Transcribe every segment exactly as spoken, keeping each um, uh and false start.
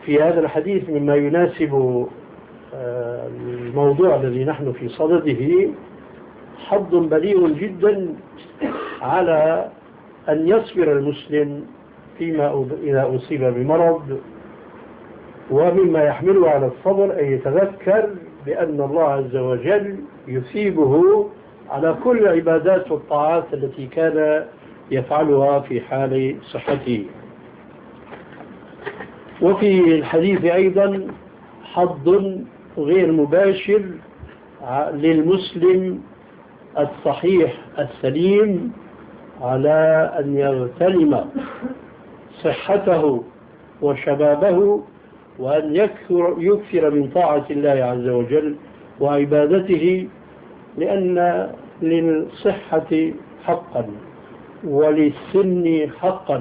في هذا الحديث مما يناسب الموضوع الذي نحن في صدده حظ بليغ جدا على أن يصبر المسلم فيما إذا أصيب بمرض، ومما يحمله على الصبر أن يتذكر بأن الله عز وجل يثيبه على كل العبادات والطاعات التي كان يفعلها في حال صحته. وفي الحديث أيضا حظ غير مباشر للمسلم الصحيح السليم على أن يغتنم صحته وشبابه، وأن يكثر, يكثر من طاعة الله عز وجل وعبادته، لأن للصحة حقا وللسن حقا،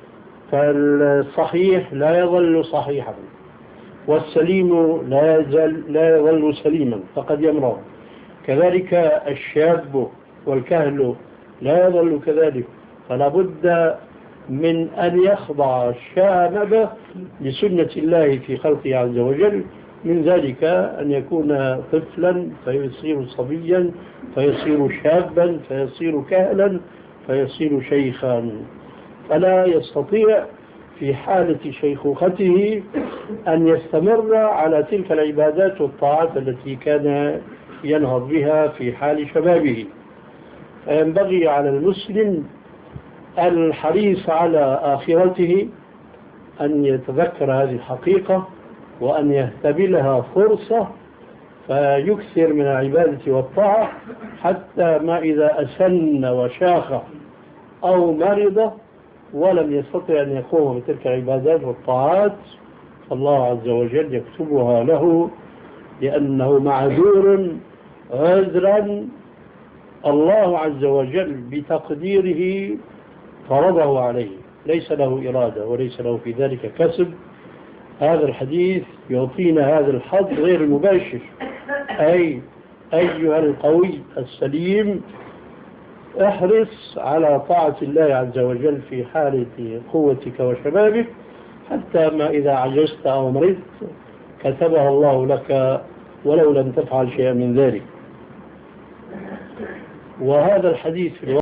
فالصحيح لا يظل صحيحا والسليم لا يزال لا يظل سليما فقد يمرض، كذلك الشاب والكهل لا يظل كذلك، فلا بد من أن يخضع الشاب لسنة الله في خلقه عز وجل، من ذلك أن يكون طفلا فيصير صبيا فيصير شابا فيصير كهلا فيصير شيخا، فلا يستطيع في حالة شيخوخته أن يستمر على تلك العبادات والطاعات التي كان ينهض بها في حال شبابه. فينبغي على المسلم الحريص على آخرته أن يتذكر هذه الحقيقة وأن يهتبلها فرصة فيكثر من العبادة والطاعة، حتى ما إذا أسن وشاخ أو مرض ولم يستطع أن يقوم بتلك العبادات والطاعات فالله عز وجل يكتبها له، لأنه معذور عذرا الله عز وجل بتقديره فرضه عليه، ليس له إرادة وليس له في ذلك كسب. هذا الحديث يعطينا هذا الحظ غير المباشر، أي أيها القوي السليم احرص على طاعة الله عز وجل في حالة قوتك وشبابك، حتى ما إذا عجزت أو مرضت كتبها الله لك ولو لم تفعل شيئا من ذلك. وهذا الحديث في